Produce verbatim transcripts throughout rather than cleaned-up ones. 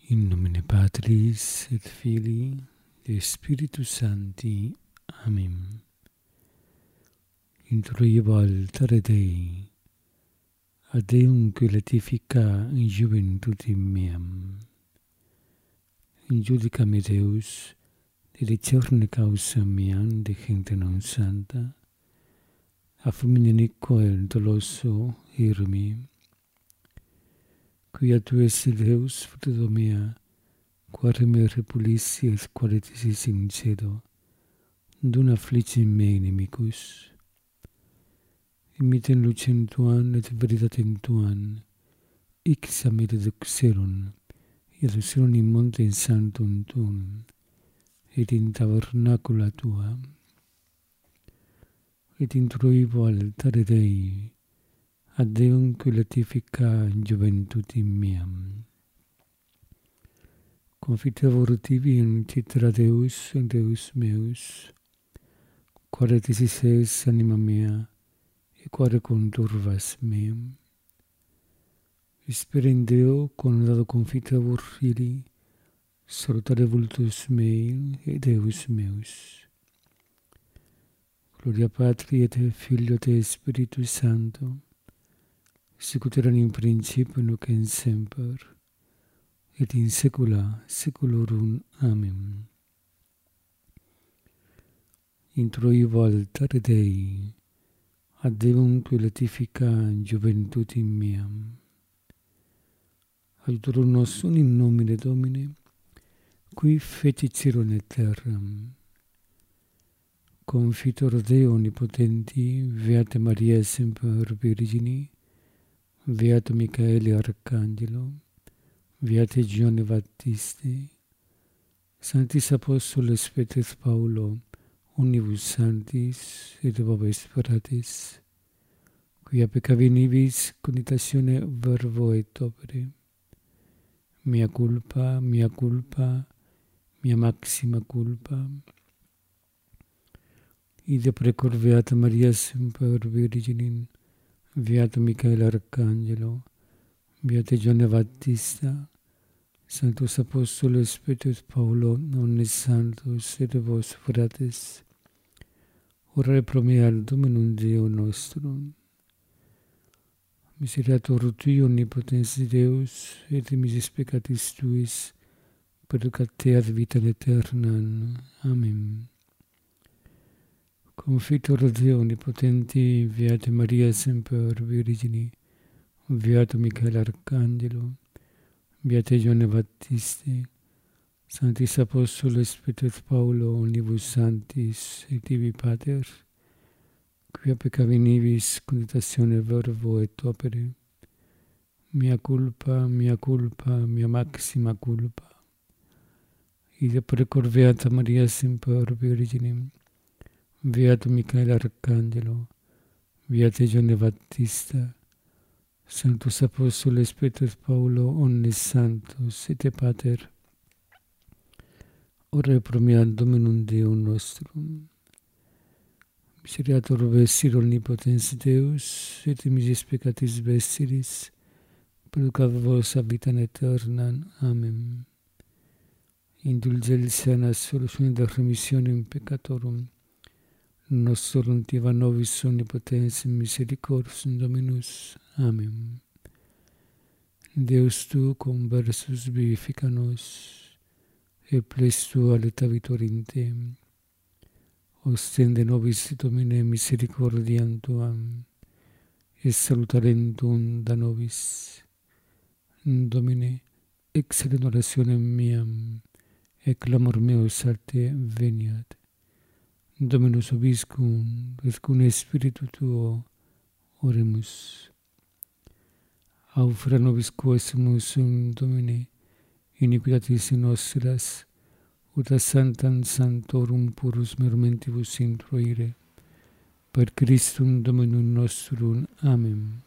In nomine Patris et Filii et Spiritus Sancti. Amen. Introibo altare Dei, ad Deum qui latifica in juventutem meam. In judica me Deus, de licerne causa meam de gente non santa, a fulminenico el doloso irmi, quia tu esse Deus fruto mea, quare me repulissi et qualitisis sincedo, dun afflicim me inimicus. Imiten lucem tuam et veritatem tuam, ixam et deduxerum, ieduxerum in montem sanctum tuum, et in tabernacula tua. Et introibo altare Dei, ad Deum qui latifica in juventutem meam. Confitevor tibi in citra Deus, Deus meus, quare tisis es anima mea, e quare conturvas meam. Spera in Deo, con dado confitevor fili, salutare vultus mei e Deus meus. Gloria Patri et Filio et Spiritus Sancto, sicut erat in principio nunc et semper, et in saecula saeculorum. Amen. Introibo altare Dei, ad Deum qui latifica in juventutem meam. Aiutorum nostrum in nomine Domini, qui fecit caelum et terram. Confitor Deo omnipotenti, Beata Maria semper Virgini, Beato Michaele Arcangelo, Beate Giovanni Baptiste, Sanctis Apostoles Petrus et Paulo, omnibus sanctis et vobis fratres, quia peccavi nibis conitatione verbo et opere, mea culpa, mea culpa, mea maxima culpa. Ide precor Beata Maria semper Virginem, Beato Michaele Arcangelo, Beate Giovanni Battista, Sanctus Apostoles Petrus et Paulo, omnes sanctos et vos fratres, orare pro me al Dominum Deo nostrum. Miseriator Tui omnipotens Deus, et misis peccatis Tuis, perducat te ad vitam aeternam. Amen. Confitor Deo omnipotenti, Beate Maria semper Virgini, Beato Michaele Arcangelo, Beate Giovanni Battiste, Sanctis Apostoles Petrus et Paulo, omnibus sanctis et ibi Pater, quia peccavi nibis conitatione verbo et opere, mea culpa, mea culpa, mea maxima culpa. Ide precor Beata Maria semper Virginem, Beato Michaele Arcangelo, Beate Giovanni Battista, Sanctus Apostoles Petrus et Paulo, omnes sanctos et Pater, orare pro me ad Dominum Deo nostrum. Miseriator vestir omnipotens Deus, et misis peccatis vestiris, perducat vos ad vitam aeternam. Amen. Indulgentia solutione de remissionem peccatorum, nostrum tiva nobis omnipotens misericors Dominus. Amen. Deus tu conversus vivifica nos, et ples tua leta vitorium te. Ostende nobis Domine misericordiam tuam, et salutarem tuum da nobis. Domine, excellent orationem meam, et clamor meus a te veniat. Dominus vobiscum, et cum Spiritu tuo, oremus. Aufera nobis quesumus, Domine, iniquitatis nostras, ut a sanctam sanctorum purus mermentibus introire, per Christum Dominum nostrum. Amen.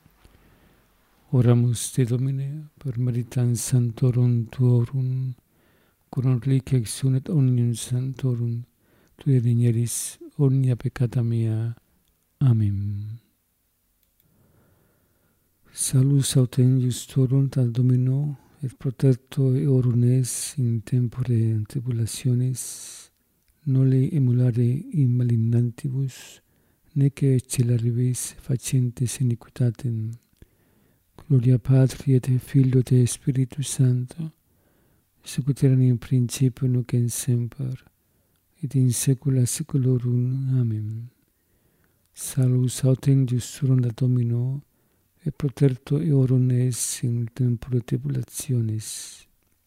Oramus te, Domine, per meritam sanctorum tuorum, cum reliquia exunet omnium sanctorum, Tui digneris omnia peccata mea. Amen. Salus autem iustorum ad Domino, et protector eorum es in tempore tribulationis, noli emulare in malignantibus, nece celeribus facientes iniquitatem. Gloria Patri et Filio et Spiritus Sancto, sicut erat in principio nunc et semper, et in saecula saeculorum. Amen. Salus autem Iusurum Domino, et protector eorum es in tempore tribulationis.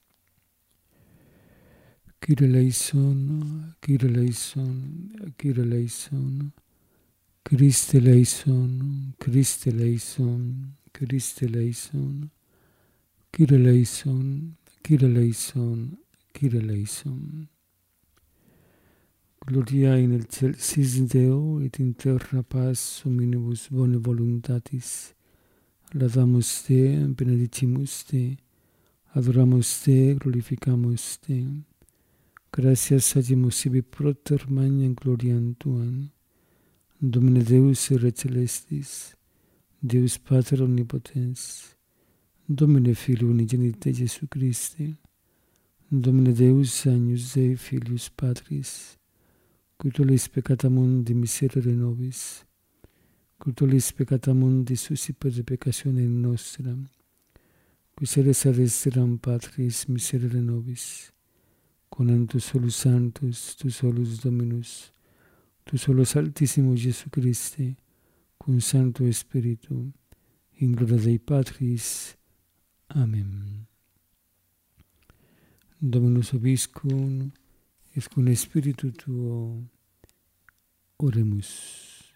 Kyrie eleison, Kyrie eleison, Kyrie eleison, Christe eleison, Christe eleison, Christe eleison, Kyrie eleison, Kyrie eleison, Kyrie eleison. Gloria in excelsis Deo et in terra paz hominibus bone voluntatis. Laudamus Te, benedicimus Te, adoramus Te, glorificamus Te. Gratias agimus sibi proter magnam gloriam Tuam. Domine Deus Re Celestis, Deus Pater Omnipotens, Domine Filio Unigenite Jesu Christe, Domine Deus Agnus Dei Filius Patris, qui tollis peccata mundi miserere nobis, qui tollis peccata mundi suscipe de peccatione nostra, qui seres arresteram Patris miserere nobis, con tu solus Sanctus, tu solus Dominus, tu solus Altissimo Jesu Christe, cum Sancto Spiritu, in gloria Dei Patris. Amen. Dominus vobiscum, et cum Spiritu Tuo, oremus.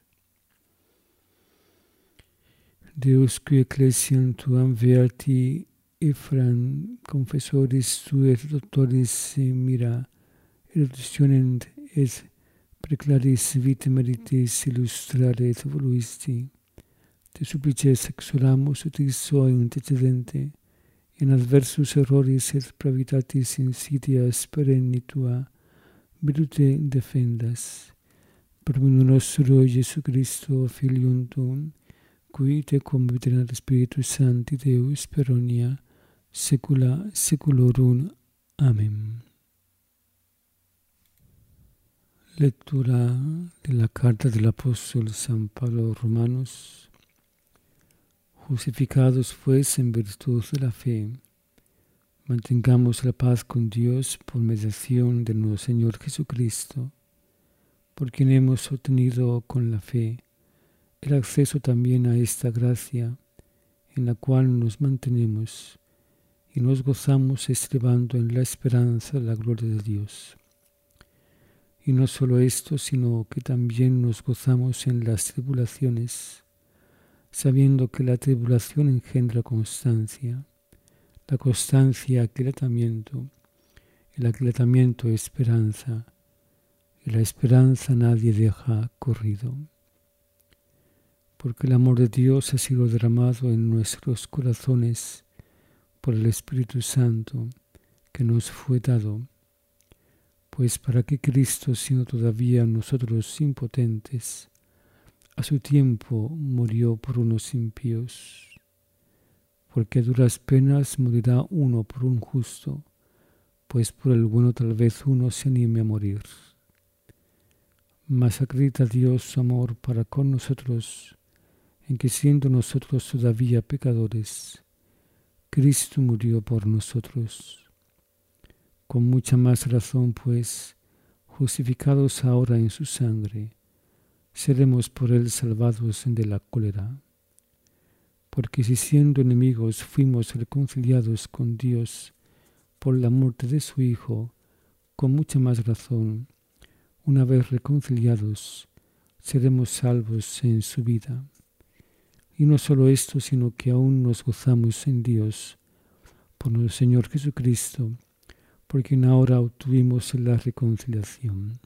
Deus, qui ecclesiam Tuam beati Ephraim, confessoris Tui et doctoris mira, eruditionent et preclaris vitae meritis illustrare et voluisti, te supplices exoramus ut iso intercedente, in adversus erroris et pravitatis insidias perenni Tua, virtute defendas. Per minu nostro Jesu Christo, Filium Tuum, qui te conviterat Spiritus Sancti Deus per omnia saecula saeculorum. Amen. Lectura de la carta del apóstol San Pablo Romanos. Justificados pues en virtud de la fe, mantengamos la paz con Dios por mediación de nuestro Señor Jesucristo, por quien hemos obtenido con la fe el acceso también a esta gracia en la cual nos mantenemos y nos gozamos estribando en la esperanza de la gloria de Dios. Y no solo esto, sino que también nos gozamos en las tribulaciones, sabiendo que la tribulación engendra constancia, la constancia aquilatamiento, el aquilatamiento esperanza, y la esperanza nadie deja corrido. Porque el amor de Dios ha sido derramado en nuestros corazones por el Espíritu Santo que nos fue dado, pues para que Cristo, siendo todavía nosotros impotentes, a su tiempo murió por unos impíos, porque a duras penas morirá uno por un justo, pues por el bueno tal vez uno se anime a morir. Mas acredita Dios su amor para con nosotros, en que siendo nosotros todavía pecadores, Cristo murió por nosotros. Con mucha más razón, pues, justificados ahora en su sangre, seremos por él salvados de la cólera. Porque si siendo enemigos fuimos reconciliados con Dios por la muerte de su Hijo, con mucha más razón, una vez reconciliados, seremos salvos en su vida. Y no solo esto, sino que aún nos gozamos en Dios, por nuestro Señor Jesucristo, por quien ahora obtuvimos la reconciliación.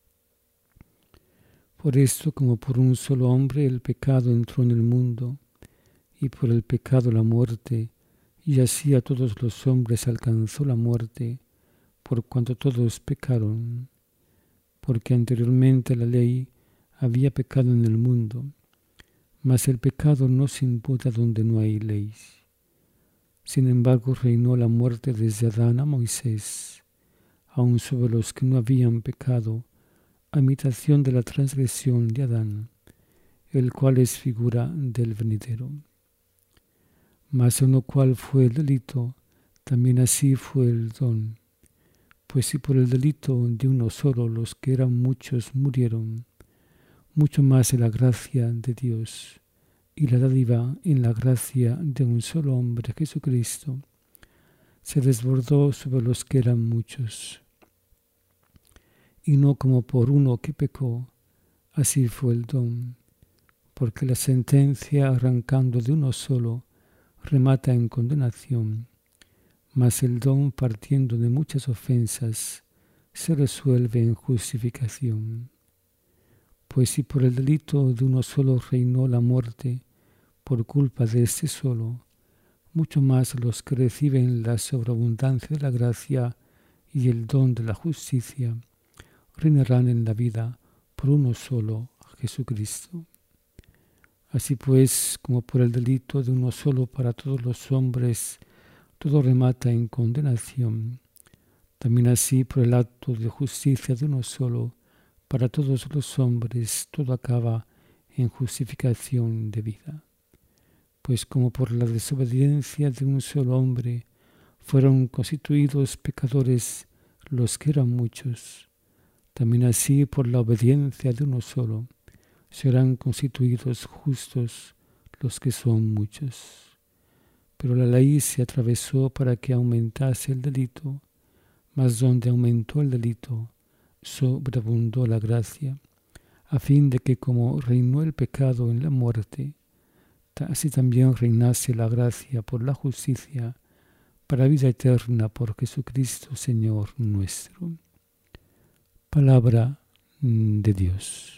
Por esto, como por un solo hombre el pecado entró en el mundo, y por el pecado la muerte, y así a todos los hombres alcanzó la muerte, por cuanto todos pecaron, porque anteriormente la ley había pecado en el mundo, mas el pecado no se imputa donde no hay ley. Sin embargo, reinó la muerte desde Adán a Moisés, aun sobre los que no habían pecado, a imitación de la transgresión de Adán, el cual es figura del venidero. Mas en lo cual fue el delito, también así fue el don. Pues si por el delito de uno solo los que eran muchos murieron, mucho más en la gracia de Dios y la dádiva en la gracia de un solo hombre, Jesucristo, se desbordó sobre los que eran muchos. Y no como por uno que pecó, así fue el don, porque la sentencia arrancando de uno solo remata en condenación, mas el don partiendo de muchas ofensas se resuelve en justificación. Pues si por el delito de uno solo reinó la muerte, por culpa de este solo, mucho más los que reciben la sobreabundancia de la gracia y el don de la justicia, reinarán en la vida por uno solo, Jesucristo. Así pues, como por el delito de uno solo para todos los hombres, todo remata en condenación, también así por el acto de justicia de uno solo, para todos los hombres, todo acaba en justificación de vida. Pues como por la desobediencia de un solo hombre fueron constituidos pecadores los que eran muchos, también así por la obediencia de uno solo serán constituidos justos los que son muchos. Pero la ley se atravesó para que aumentase el delito, mas donde aumentó el delito, sobreabundó la gracia, a fin de que como reinó el pecado en la muerte, así también reinase la gracia por la justicia, para vida eterna por Jesucristo Señor nuestro. Palabra de Dios.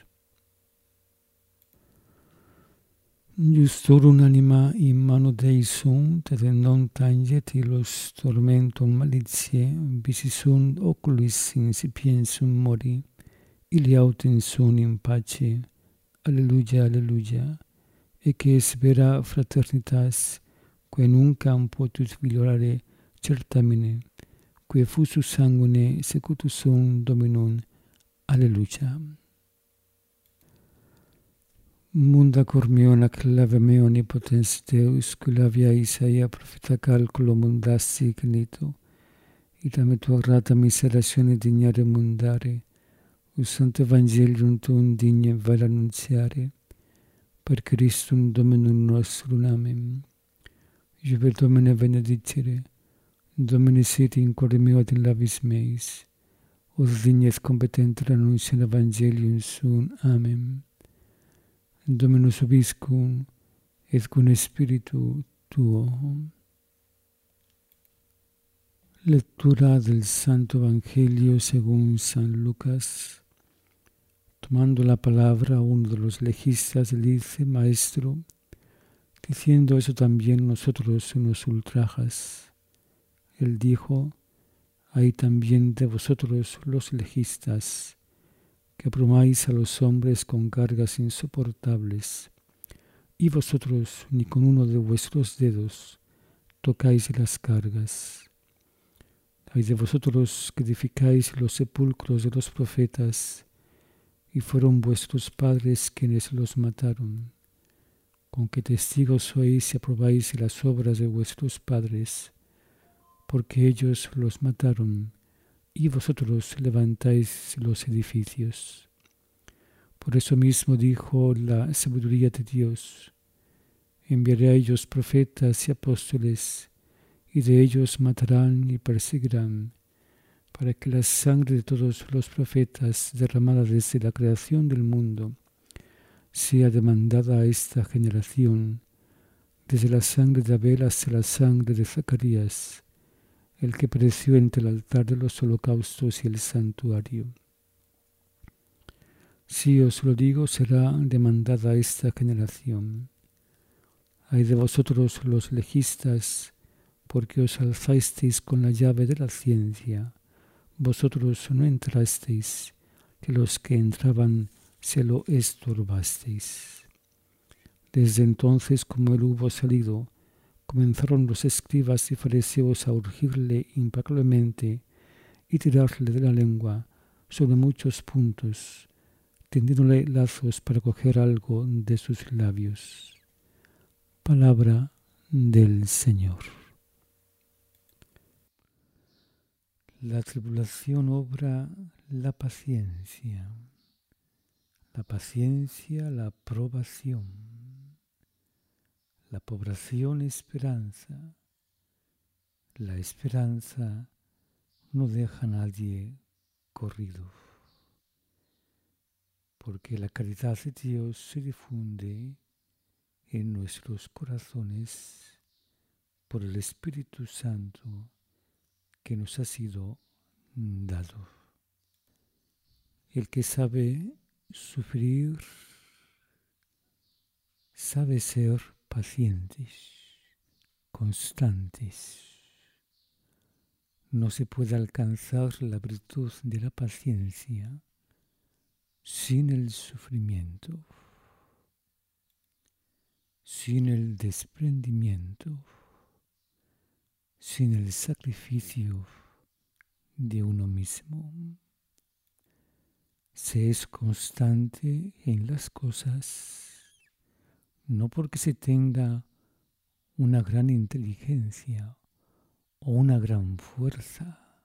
Justur unanima in mano Dei sunt, et non tanget illos tormentum malitiae, bisi sunt oculis insipiensum mori, ili autem sunt in pace. Alleluia, alleluia. E che es vera fraternitas, quae nuncam potus migliorare certamine, quae fusus sanguine secutus sunt Dominum. Alleluia. Munda cor meo nac lave meo omnipotens Deus, cula via Isaia profeta calculo mundasti genito, ita tua grata miseratione dignare mundare, us santo Evangelium tuum digne vel annunziare, per Christum Dominum nostrum. Amen. Juve Domine benedicere, Domine sit in corde meo et in labis meis, os dignes competenter annunciam Evangelium suum. Amen. Dominus vobiscum, et cum spiritu tuo. Lectura del Santo Evangelio según San Lucas. Tomando la palabra, uno de los legistas le dice: Maestro, diciendo eso también nosotros nos ultrajas. Él dijo: hay también de vosotros los legistas, que abrumáis a los hombres con cargas insoportables, y vosotros ni con uno de vuestros dedos tocáis las cargas. Hay de vosotros que edificáis los sepulcros de los profetas, y fueron vuestros padres quienes los mataron. Con que testigos sois y aprobáis las obras de vuestros padres, porque ellos los mataron, y vosotros levantáis los edificios. Por eso mismo dijo la sabiduría de Dios: enviaré a ellos profetas y apóstoles, y de ellos matarán y perseguirán, para que la sangre de todos los profetas derramada desde la creación del mundo sea demandada a esta generación, desde la sangre de Abel hasta la sangre de Zacarías, el que pereció entre el altar de los holocaustos y el santuario. Si os lo digo, será demandada esta generación. Ay de vosotros los legistas, porque os alzasteis con la llave de la ciencia. Vosotros no entrasteis, que los que entraban se lo estorbasteis. Desde entonces, como él hubo salido, comenzaron los escribas y fariseos a urgirle implacablemente y tirarle de la lengua sobre muchos puntos, tendiéndole lazos para coger algo de sus labios. Palabra del Señor. La tribulación obra la paciencia, la paciencia la probación, la probación esperanza, la esperanza no deja a nadie corrido, porque la caridad de Dios se difunde en nuestros corazones por el Espíritu Santo que nos ha sido dado. El que sabe sufrir, sabe ser pacientes, constantes. No se puede alcanzar la virtud de la paciencia sin el sufrimiento, sin el desprendimiento, sin el sacrificio de uno mismo. Se es constante en las cosas, no porque se tenga una gran inteligencia o una gran fuerza,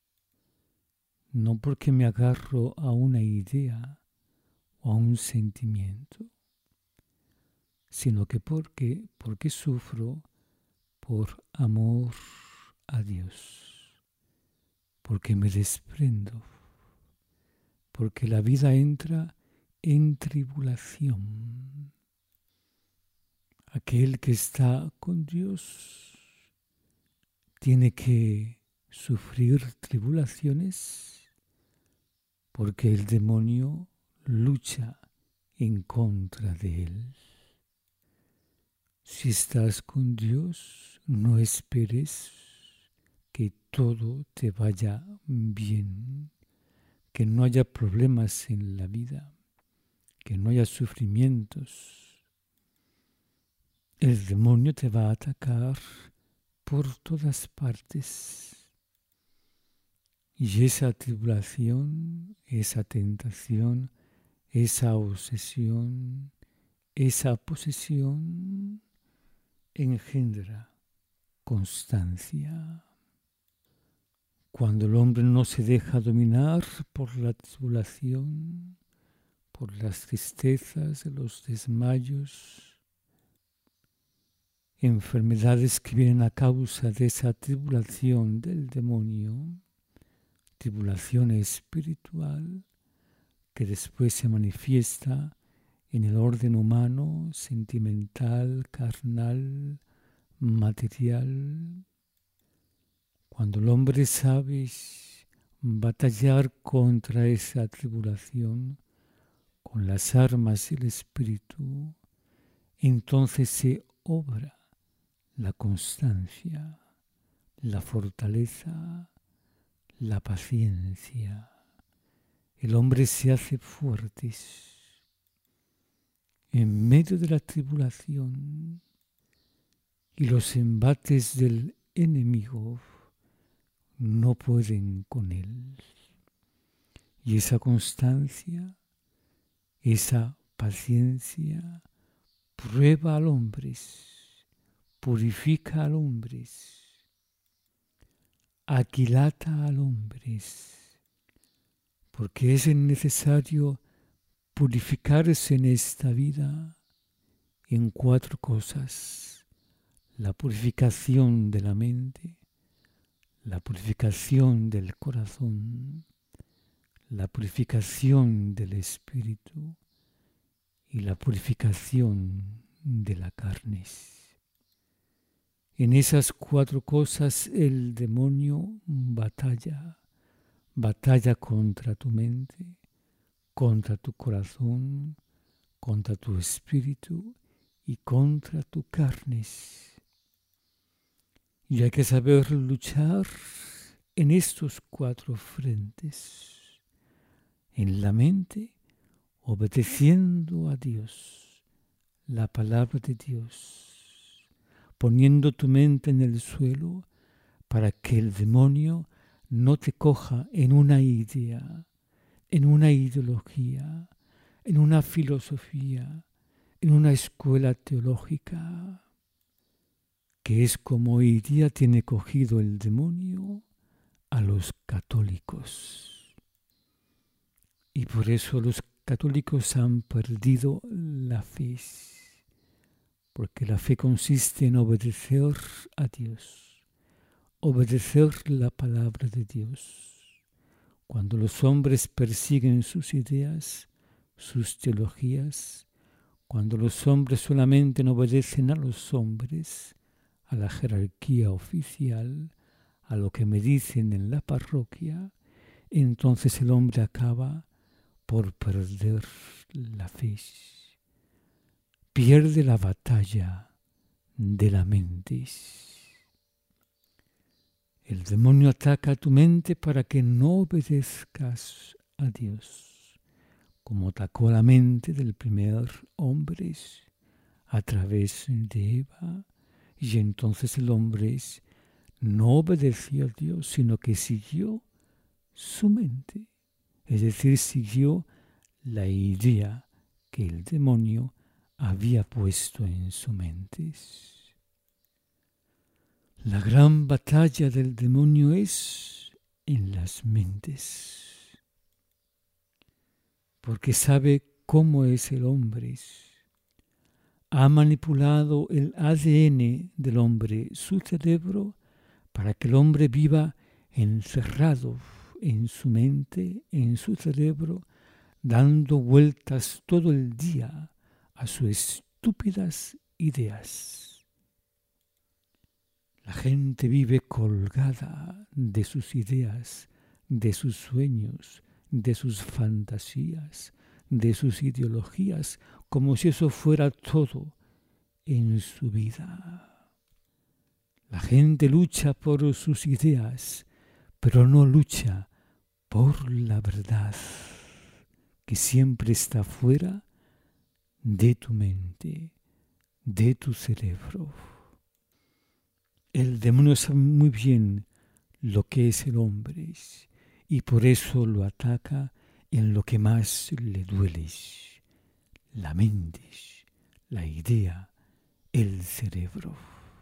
no porque me agarro a una idea o a un sentimiento, sino que porque, porque sufro por amor a Dios, porque me desprendo, porque la vida entra en tribulación. Aquel que está con Dios tiene que sufrir tribulaciones porque el demonio lucha en contra de él. Si estás con Dios, no esperes que todo te vaya bien, que no haya problemas en la vida, que no haya sufrimientos. El demonio te va a atacar por todas partes. Y esa tribulación, esa tentación, esa obsesión, esa posesión engendra constancia. Cuando el hombre no se deja dominar por la tribulación, por las tristezas, los desmayos, enfermedades que vienen a causa de esa tribulación del demonio, tribulación espiritual que después se manifiesta en el orden humano, sentimental, carnal, material. Cuando el hombre sabe batallar contra esa tribulación con las armas del Espíritu, entonces se obra la constancia, la fortaleza, la paciencia. El hombre se hace fuerte en medio de la tribulación y los embates del enemigo no pueden con él. Y esa constancia, esa paciencia, prueba al hombre, purifica al hombre, aquilata al hombre, porque es necesario purificarse en esta vida en cuatro cosas: la purificación de la mente, la purificación del corazón, la purificación del espíritu y la purificación de la carne. En esas cuatro cosas el demonio batalla, batalla contra tu mente, contra tu corazón, contra tu espíritu y contra tu carne. Y hay que saber luchar en estos cuatro frentes. En la mente, obedeciendo a Dios, la palabra de Dios, poniendo tu mente en el suelo para que el demonio no te coja en una idea, en una ideología, en una filosofía, en una escuela teológica, que es como hoy día tiene cogido el demonio a los católicos. Y por eso los católicos han perdido la fe, porque la fe consiste en obedecer a Dios, obedecer la palabra de Dios. Cuando los hombres persiguen sus ideas, sus teologías, cuando los hombres solamente no obedecen a los hombres, a la jerarquía oficial, a lo que me dicen en la parroquia, entonces el hombre acaba por perder la fe. Pierde la batalla de la mente. El demonio ataca a tu mente para que no obedezcas a Dios, como atacó la mente del primer hombre a través de Eva, y entonces el hombre no obedeció a Dios, sino que siguió su mente, es decir, siguió la idea que el demonio había puesto en su mente. La gran batalla del demonio es en las mentes, porque sabe cómo es el hombre. Ha manipulado el A D N del hombre, su cerebro, para que el hombre viva encerrado en su mente, en su cerebro, dando vueltas todo el día a sus estúpidas ideas. La gente vive colgada de sus ideas, de sus sueños, de sus fantasías, de sus ideologías, como si eso fuera todo en su vida. La gente lucha por sus ideas, pero no lucha por la verdad, que siempre está fuera de tu mente, de tu cerebro. El demonio sabe muy bien lo que es el hombre y por eso lo ataca en lo que más le duele, la mente, la idea, el cerebro.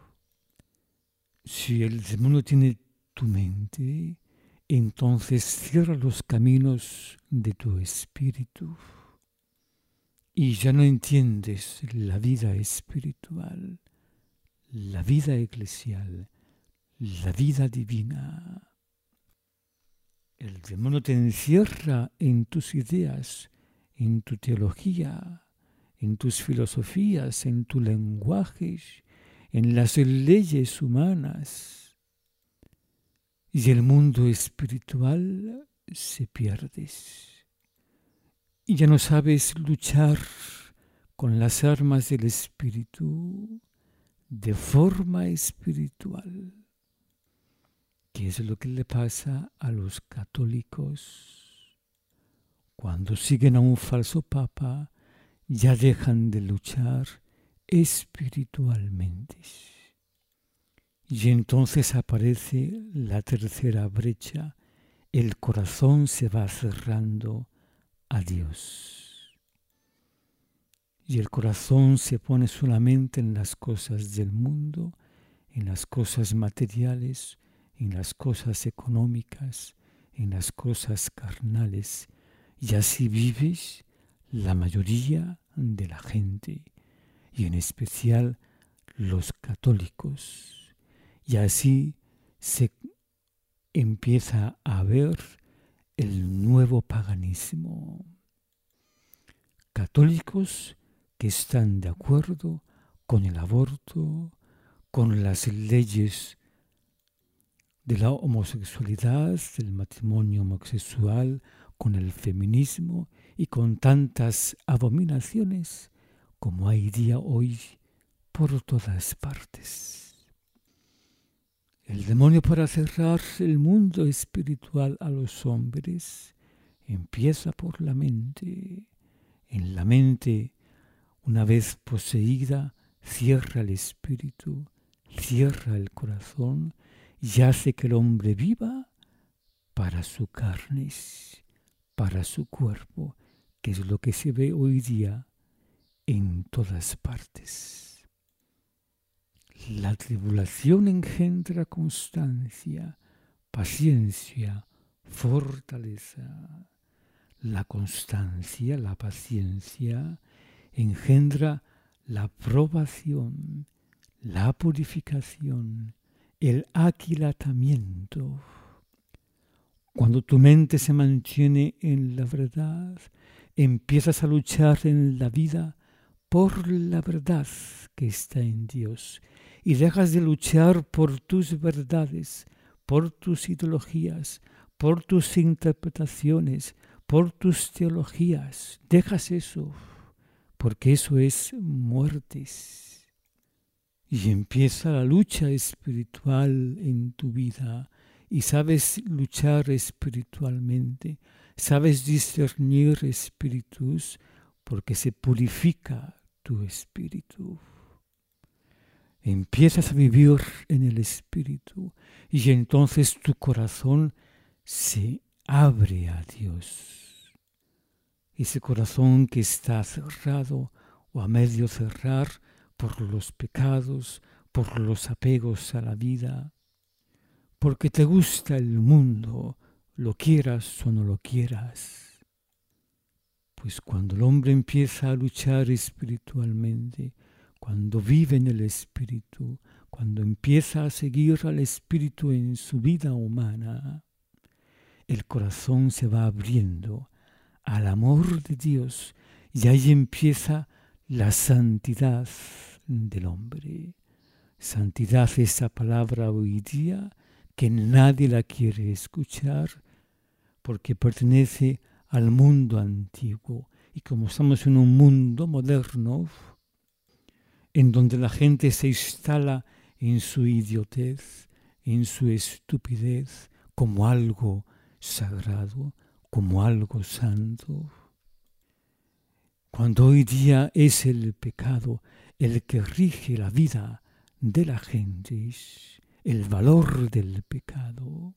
Si el demonio tiene tu mente, entonces cierra los caminos de tu espíritu y ya no entiendes la vida espiritual, la vida eclesial, la vida divina. El demonio te encierra en tus ideas, en tu teología, en tus filosofías, en tu lenguaje, en las leyes humanas. Y el mundo espiritual se pierde. Y ya no sabes luchar con las armas del espíritu de forma espiritual, que es lo que le pasa a los católicos. Cuando siguen a un falso papa, ya dejan de luchar espiritualmente. Y entonces aparece la tercera brecha, el corazón se va cerrando a Dios. Y el corazón se pone solamente en las cosas del mundo, en las cosas materiales, en las cosas económicas, en las cosas carnales. Y así vives la mayoría de la gente, y en especial los católicos. Y así se empieza a ver el nuevo paganismo. Católicos que están de acuerdo con el aborto, con las leyes de la homosexualidad, del matrimonio homosexual, con el feminismo y con tantas abominaciones como hay día hoy por todas partes. El demonio, para cerrar el mundo espiritual a los hombres, empieza por la mente. En la mente, una vez poseída, cierra el espíritu, cierra el corazón y hace que el hombre viva para su carne, para su cuerpo, que es lo que se ve hoy día en todas partes. La tribulación engendra constancia, paciencia, fortaleza. La constancia, la paciencia, engendra la aprobación, la purificación, el aquilatamiento. Cuando tu mente se mantiene en la verdad, empiezas a luchar en la vida por la verdad que está en Dios y dejas de luchar por tus verdades, por tus ideologías, por tus interpretaciones, por tus teologías. Dejas eso, porque eso es muertes. Y empieza la lucha espiritual en tu vida. Y sabes luchar espiritualmente. Sabes discernir espíritus porque se purifica tu espíritu. Empiezas a vivir en el espíritu y entonces tu corazón se abre a Dios. Ese corazón que está cerrado o a medio cerrar por los pecados, por los apegos a la vida, porque te gusta el mundo, lo quieras o no lo quieras. Pues cuando el hombre empieza a luchar espiritualmente, cuando vive en el espíritu, cuando empieza a seguir al espíritu en su vida humana, el corazón se va abriendo al amor de Dios y ahí empieza la santidad del hombre. Santidad, esa palabra hoy día que nadie la quiere escuchar porque pertenece al mundo antiguo. Y como estamos en un mundo moderno, en donde la gente se instala en su idiotez, en su estupidez, como algo sagrado, como algo santo. Cuando hoy día es el pecado el que rige la vida de la gente, el valor del pecado.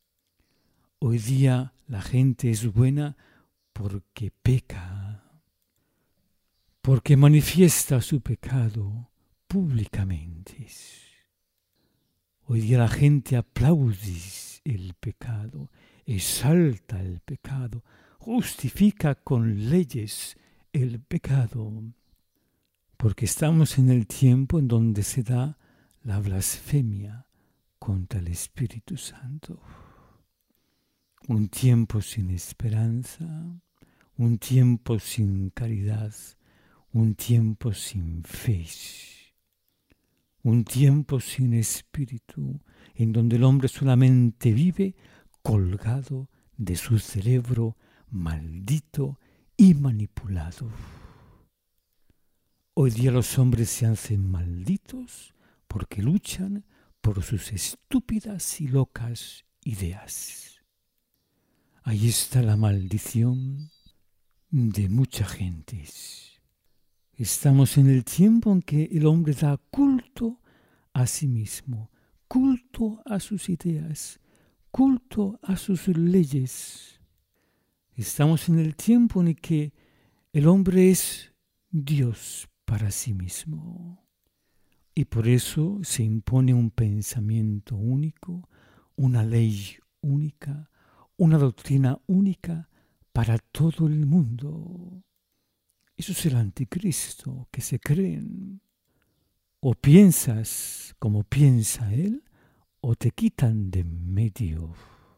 Hoy día la gente es buena porque peca, porque manifiesta su pecado públicamente. Hoy día la gente aplaude el pecado, exalta el pecado, justifica con leyes el pecado, porque estamos en el tiempo en donde se da la blasfemia contra el Espíritu Santo. Un tiempo sin esperanza, un tiempo sin caridad, un tiempo sin fe, un tiempo sin espíritu, en donde el hombre solamente vive colgado de su cerebro maldito y manipulado. Hoy día los hombres se hacen malditos porque luchan por sus estúpidas y locas ideas. Ahí está la maldición de mucha gente. Estamos en el tiempo en que el hombre da culto a sí mismo, culto a sus ideas, culto a sus leyes. Estamos en el tiempo en el que el hombre es Dios para sí mismo. Y por eso se impone un pensamiento único, una ley única, una doctrina única para todo el mundo. Eso es el anticristo que se creen. O piensas como piensa él, o te quitan de en medio.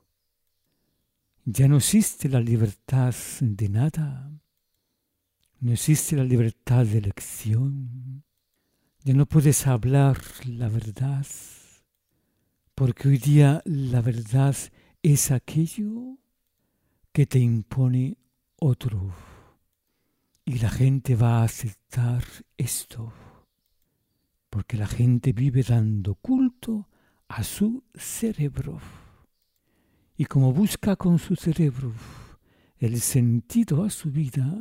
Ya no existe la libertad de nada. No existe la libertad de elección. Ya no puedes hablar la verdad. Porque hoy día la verdad es aquello que te impone otro. Y la gente va a aceptar esto. Porque la gente vive dando culto a su cerebro. Y como busca con su cerebro el sentido a su vida,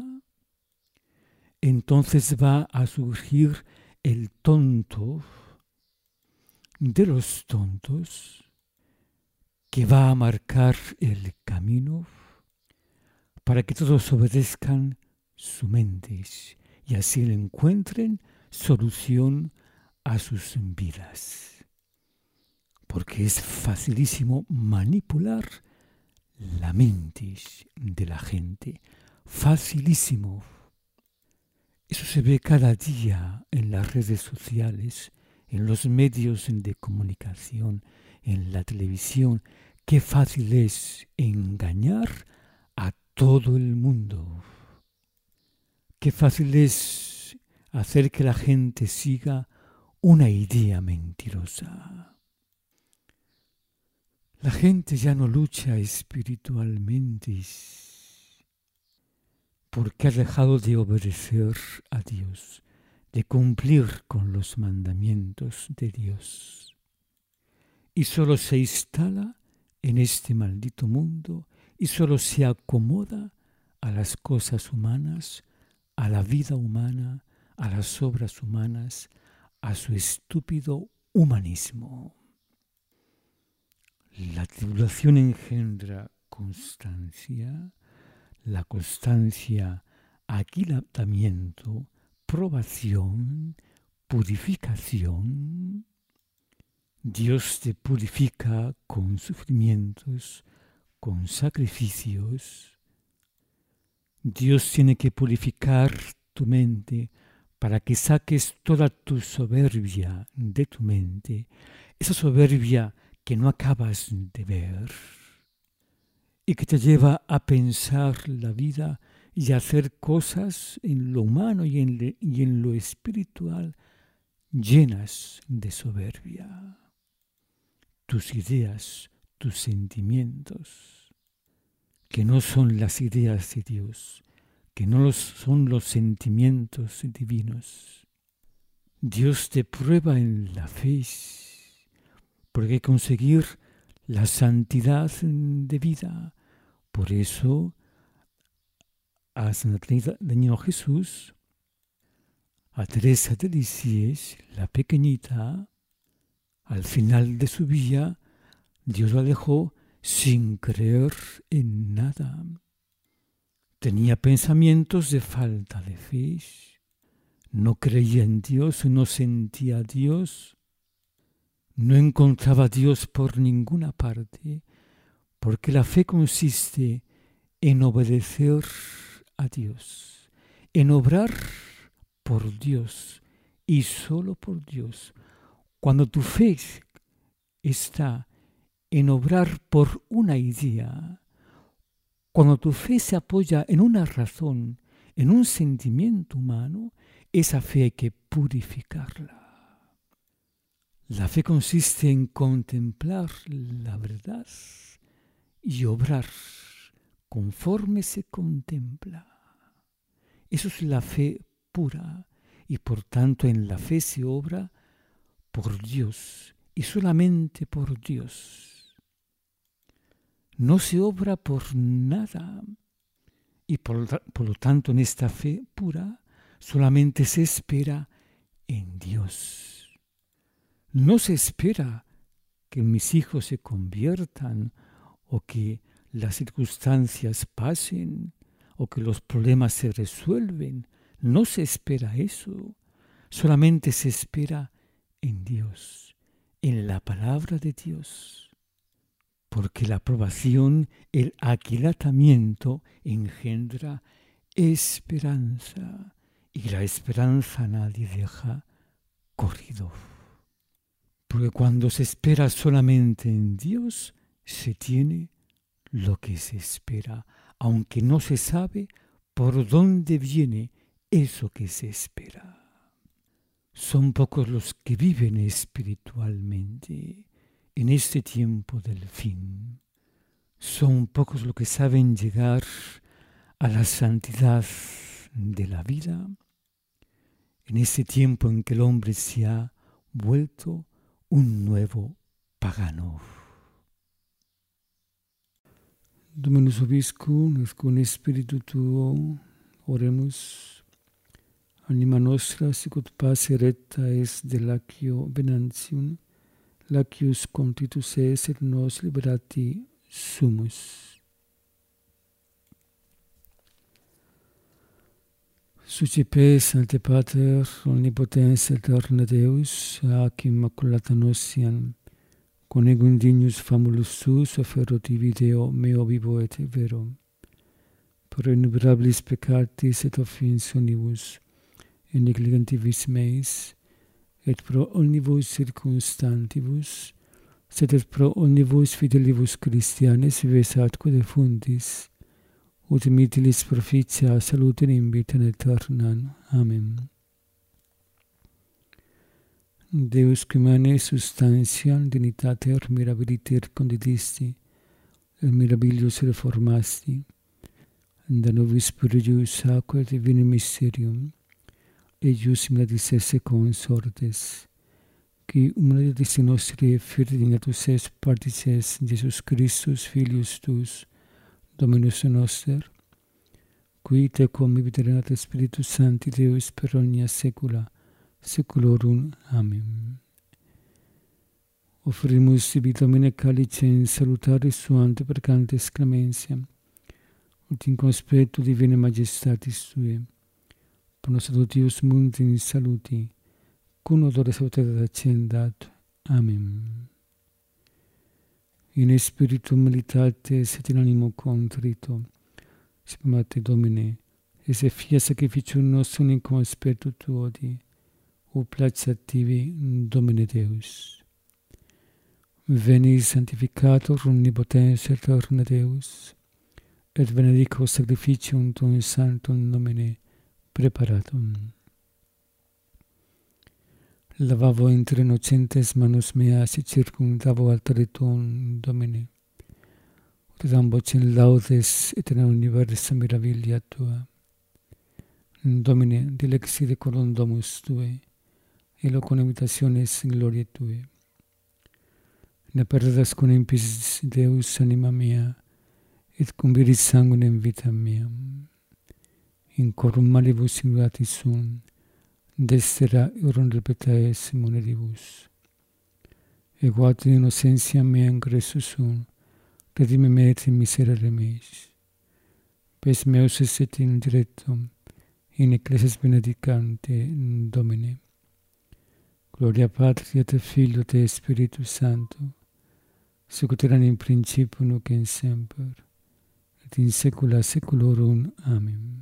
entonces va a surgir el tonto, de los tontos que va a marcar el camino para que todos obedezcan su mente y así le encuentren solución a sus vidas. Porque es facilísimo manipular la mente de la gente. Facilísimo. Eso se ve cada día en las redes sociales, en los medios de comunicación, en la televisión. Qué fácil es engañar a todo el mundo. Qué fácil es hacer que la gente siga una idea mentirosa. La gente ya no lucha espiritualmente porque ha dejado de obedecer a Dios, de cumplir con los mandamientos de Dios. Y solo se instala en este maldito mundo y solo se acomoda a las cosas humanas, a la vida humana, a las obras humanas, a su estúpido humanismo. La tribulación engendra constancia, la constancia, aquilatamiento, probación, purificación. Dios te purifica con sufrimientos, con sacrificios. Dios tiene que purificar tu mente para que saques toda tu soberbia de tu mente, esa soberbia que no acabas de ver y que te lleva a pensar la vida y a hacer cosas en lo humano y en, le, y en lo espiritual llenas de soberbia. Tus ideas, tus sentimientos, que no son las ideas de Dios, que no son los sentimientos divinos. Dios te prueba en la fe, porque hay que conseguir la santidad de vida. Por eso, a Santa Teresa del Niño Jesús, a Teresa de Lisieux, la pequeñita, al final de su vida, Dios la dejó sin creer en nada. Tenía pensamientos de falta de fe. No creía en Dios, no sentía a Dios. No encontraba a Dios por ninguna parte, porque la fe consiste en obedecer a Dios, en obrar por Dios y solo por Dios. Cuando tu fe está en obrar por una idea, cuando tu fe se apoya en una razón, en un sentimiento humano, esa fe hay que purificarla. La fe consiste en contemplar la verdad y obrar conforme se contempla. Eso es la fe pura y por tanto en la fe se obra por Dios y solamente por Dios. No se obra por nada y por, por lo tanto en esta fe pura solamente se espera en Dios. No se espera que mis hijos se conviertan o que las circunstancias pasen o que los problemas se resuelven. No se espera eso. Solamente se espera en Dios, en la palabra de Dios. Porque la aprobación, el aquilatamiento engendra esperanza y la esperanza nadie deja corrido. Porque cuando se espera solamente en Dios, se tiene lo que se espera, aunque no se sabe por dónde viene eso que se espera. Son pocos los que viven espiritualmente en este tiempo del fin. Son pocos los que saben llegar a la santidad de la vida en este tiempo en que el hombre se ha vuelto un nuevo pagano. Dominus Vobiscum, et cum spiritu tuo, oremus. Anima nostra, sicut pace recta est de lacio venantium, lacius contitus es et nos liberati sumus. Sucipe, Sancte Pater, omnipotens aeterna Deus, ac immaculata nosian, conegum dignus famulus tuus offeroti video meo vivo et vero, per innumerabilis peccatis et offensionibus, et negligentibus meis, et pro omnibus circumstantibus, sed et pro omnibus fidelibus Christianes vives atque defundis, ut mitilis proficia salutem in vitam aeternam. Amen. Deus qui humanae substantiam dignitater mirabiliter condidisti, et mirabilius reformasti, da nobis spiritus aquae divinum mysterium, eius imitatis esse consortes, qui humanitas nostri fiat dignatus est partis est Jesus Christus, Filius tuus, Dominus noster, qui te convivit Spiritus Sancti Deus per omnia saecula, saeculorum. Amen. Offerimus sibi Domine calicem salutaris suante percantes clementiam, ut in conspectu divina majestatis Tue, pro nos adutius mundi in saluti, cum odore salutate accendat. Amen. In spiritu militatis et in animo contrito, spumate Domine, et se fia sacrificium nostrum in conspectu Tuodi, o placet tibi, Domine Deus. Veni sanctificator omnipotens aeterna Deus, et benedico sacrificium Tuum sanctum nomine preparatum. Lavavo inter innocentes manus meas et circumdavo altare Tuum, Domine, ut dam vocem laudes et in universa meravilia Tua. Domine, dilexi decorum domus Tuae, et locum habitationis gloriae Tuae. Ne perdas con impis Deus anima mea, et conviris sanguinem vitam meam. In corum malibus simulati sum, destera eorum repetaes moneribus. Eguat in innocentia mea ingressus sum, redime me et in miserere meis. Pes meus esset in direttum, in ecclesias benedicante Domine. Gloria Patri et Filio et Spiritus Sancto, sicut erat in principio nunc et semper, et in saecula saeculorum. Amen.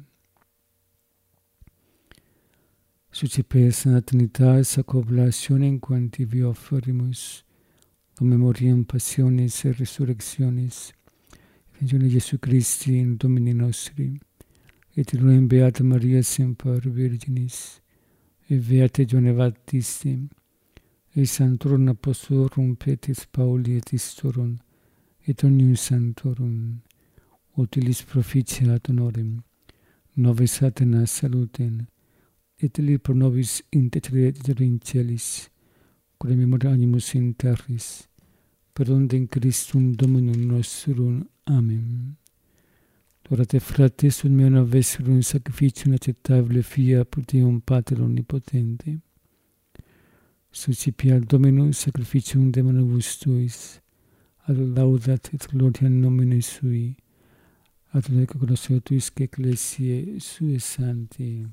Sucipe Sancta Trinitas ac oblationem quam tibi offerimus, o memoriam passionis et resurrectionis, Evangelium Iesu Christi in Domini nostri, et illuminum Beata Maria semper Virginis, et Beate Johanne Baptiste, et Sanctorum Apostolorum Petris Pauli et Istorum, et omnium sanctorum, utilis proficiat honorem, nove Satana salutem, et li pro nobis intercedere in celis, quod memoria animus in terris, per ondem Christum Dominum nostrum. Amen. Ora te frates ut meo novesserum sacrificium acceptabile fia pro Deum Pater omnipotente. Suscipia Dominus sacrificium de manibus tuis, ad laudat et gloria nomine sui, ad unico tuis ecclesiae sue sancti.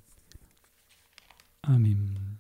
Amen.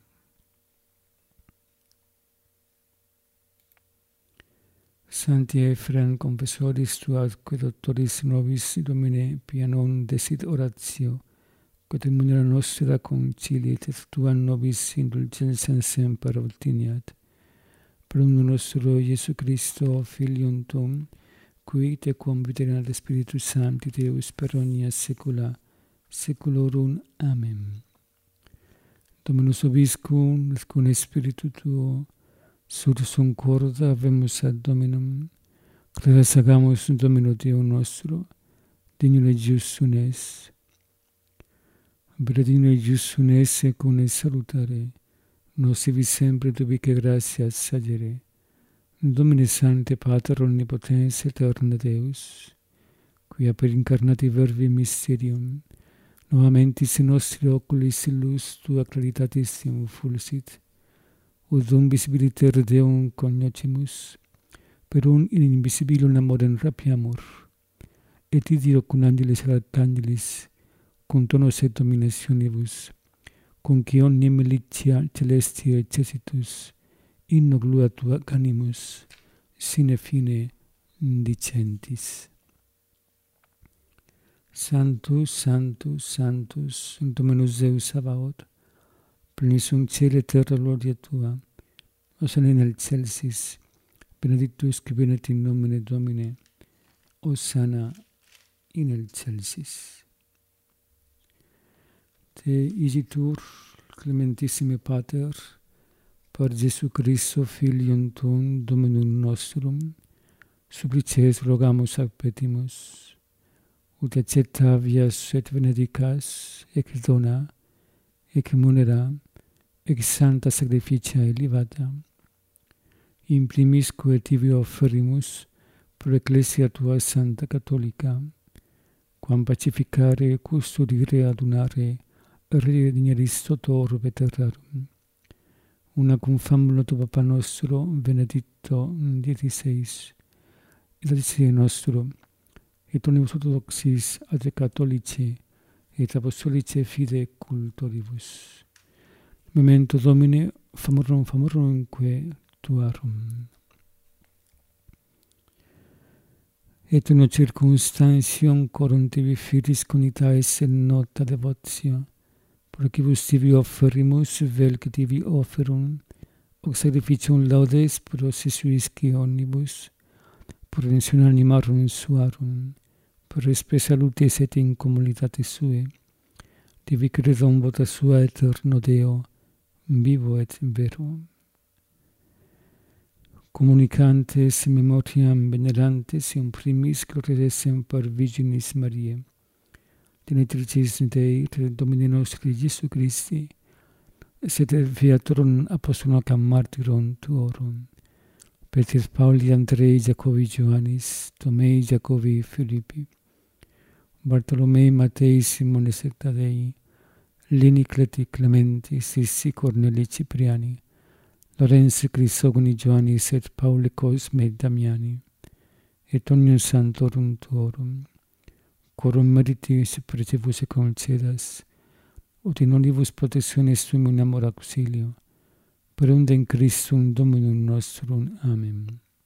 Sancti Ephrem confessoris tuaque doctoris nobis Domine pianon desit oratio, quod in munera nostra conciliet et tuam nobis indulgentiam semper obtiniat. Per omnium nostro Iesu Christo, Filium Tuum, qui te conviterat Spiritus Sancti Deus per omnia saecula saeculorum. Amen. Dominus vobiscum, et cum spiritu tuo, sursum corda habemus ad Dominum, credas agamus Domino Deo nostro, dignum et justum es. Benedignum et justum es et cum salutare, nos ibi sempre dubique gratias sagere. Domine Sancte Pater omnipotens aeterna Deus, quia per incarnati verbi mysterium, novamentis in nostri oculis lux Tua claritatis fulsit, ut dum visibiliter Deum cognoscimus, per un in invisibilum amorem rapiamur, et ideo cum angelis et archangelis, cum tonos et dominationibus, cum qui omnia militia celestia exercitus, in gloria tua animus, sine fine dicentis. Sanctus, Sanctus, Sanctus, Dominus Deus Sabaoth, plenus cielo et terra gloria tua, hosanna in excelsis, benedictus qui venit in nomine Domini, hosanna in excelsis. Te igitur, clementissime Pater, per Jesu Christo, Filium Tuum, Dominum nostrum, supplices rogamus ac petimus, ut acceptavias et benedicas, ec dona, ec munera, ec santa sacrificia elevata, in primis quae tibi offerimus pro ecclesia tua santa catholica, quam pacificare, custodire, adunare, redimiris toto orbe terrarum, una cum famula tu Papa nostro, benedicto dieciseis, et adice nostro, et omnibus orthodoxis ad catholici, et apostolici fide cultoribus. Memento Domine, famorum famorumque tuarum. Et uno circumstantium corum tibi filis conitaes in nota devotio, procibus tibi offerimus, vel que tibi offerum, hoc sacrificium laudes pro sisuisci omnibus, pro redemptione animarum suarum, per spe salutis et in communitate sue, tibi credum vota sua eterno Deo, vivo et vero. Communicantes memoriam venerantes in primis gloriesem per Virginis Mariae, Genitricis Dei, Domini nostri Iesu Christi, sed viatorum apostolum martyrum tuorum, Petris Pauli, Andrei, Jacobi, Ioannis, Tomei, Jacobi, Filippi, Bartolomei, Matei, Simone, Tadei, Lini, Cleti, Clementi, Sissi, Corneli, Cipriani, Lorenzi, Crisogoni, Ioannis, et Pauli, Cosme, et Damiani, et omnium santorum tuorum, quorum meritis precibus et concedas, ut in olivus protectionis tuum in amor auxilio, per unde in Christum Dominum nostrum. Amen.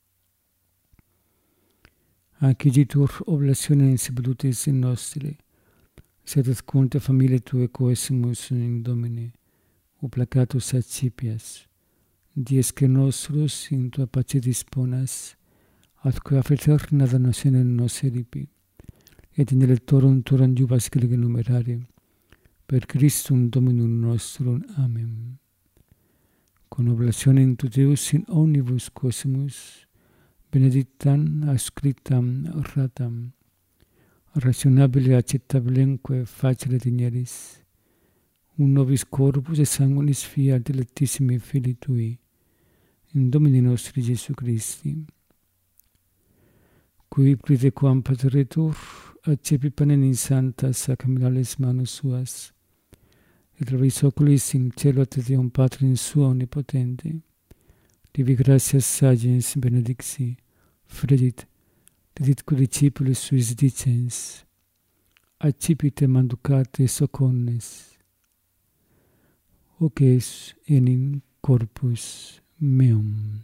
Acciditur oblationem salutis in nostri, sed et conte familiae Tuae coesimus in Domine, o placatus accipias, dies que nostros in Tua pace disponas, atque fraterna donatione nos eripi, et in electorum turam iubas grege numerare, per Christum Dominum nostrum. Amen. Con oblationem tu Deus in omnibus cosimus, benedictam, ascriptam, ratam, rationabile acceptabilemque facere digneris, un nobis corpus et sanguinis fiat dilectissimi Filii Tui, in Domini nostri Iesu Christi, qui pride quam pateretur, accepi panem in sanctas sacramentales manus suas, et robis oculis in cielo et Deum Patrim Sua omnipotente, divi gratias sagens benedicti, fredit, deditque discipulis suis dicens, accipite manducate soconnes, hoc es enim corpus meum.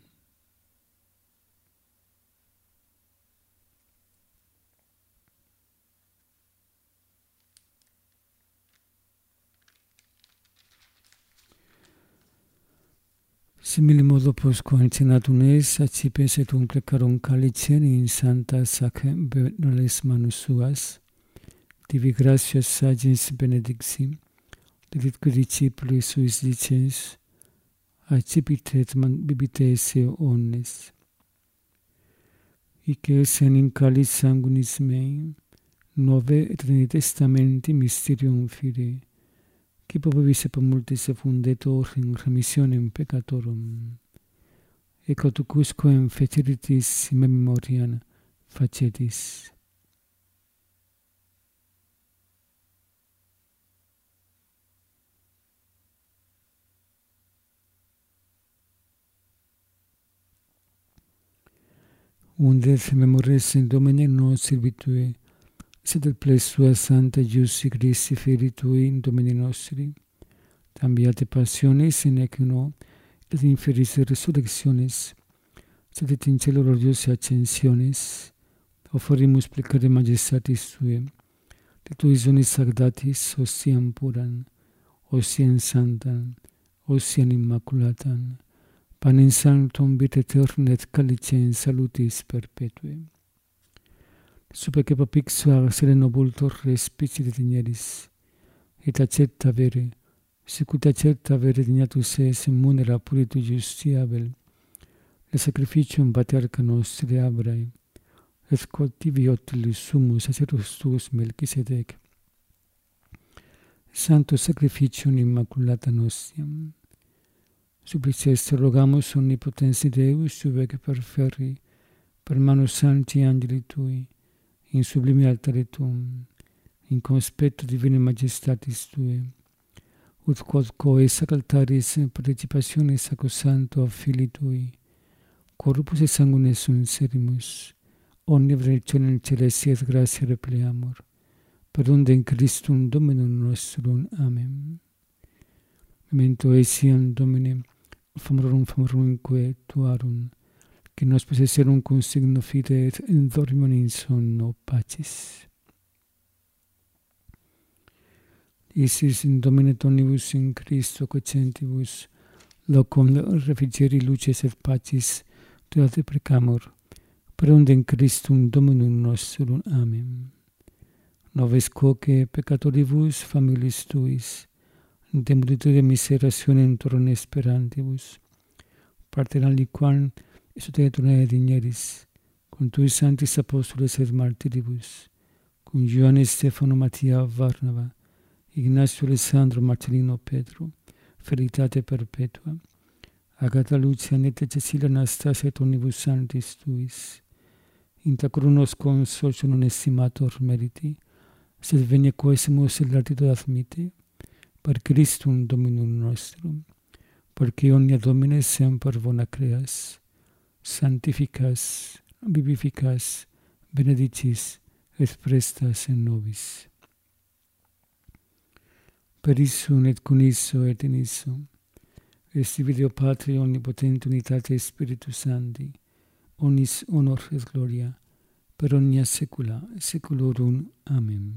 Simili modo postquam cenatum es, accipes et un plecarum calicem in sanctas sacramentales manus suas, divi gratias sagens benedicti, deditque discipulis suis dicens, accipite et bibite esse omnes. Hic es in calice sanguinis mei, nove et Trinitatis testamenti mysterium fidei, qui popibus et multis effundetur in remissionem peccatorum, et quatucusquam feceritis in memoriam facetis. unde memores in Domine nostri vitue, sed il ple sua Santa Giussi Christi Fili Tui in Domine nostri, tambiate passiones in ecuno, et inferis resurrectionis, sed et in cielo gloriose ascensiones, offerimus plecare majestatis Tue, de Tui sonis sanctatis, ostiam puran, ostiam santam, ostiam immaculatam, panem sanctum vita aeterna et calicem salutis perpetue. Super que papixua sereno vultor respicit et igneris, et accepta vere, sicut accepta vere dignatus es munera puritu justiabel, le sacrificium patriarca nostri Abrae, et quod tibi otilis sumus sacerdos tuus Melchisedec, santo sacrificium immaculata nostiam. Supplices rogamus omnipotensi Deus, uve que perferri, per manus sancti angeli Tui, in sublime altare Tuum, in conspecto divine majestatis Tue, ut quod coe sacraltaris participationis sacrosancto Filii Tui, corpus et sanguine sunt serimus, omnia benedictionem celestia et gratia repleamur, per unde in Christum Dominum nostrum. Amen. Memento etiam Domine, famorum famorum quae Tuarum, que nos possesserum cum signo fide et in dormium in sonno pacis. Isis in Domine Domibus in Christo cocentibus, locum refrigeri luces et pacis Tuate precamur, per unde in Christum Dominum nostrum. Amen. Noves quoque peccatoribus familis Tuis, de multitude miserationem torne esperantibus, partem aliquam esoteriae digneris, cum Tui sanctis apostoles et martiribus, cum Ioanne Stefano Mattia Varnava, Ignacio Alessandro Marcellino Petro, felitate perpetua, Agata Lucia Nete Cecilia Anastasia et omnibus sanctis Tuis, inta crunos consortium non estimator meriti, sed venia quaesimus et latito admite, per Christum Dominum nostrum, perque omnia Domine semper bona creas, sanctificas, vivificas, benedicis, et prestas in nobis. Per issum et con isso et in isso, esti Deo Patri omnipotente unitate Spiritus Sancti, omnis honor et gloria, per omnia saecula saeculorum. Amen.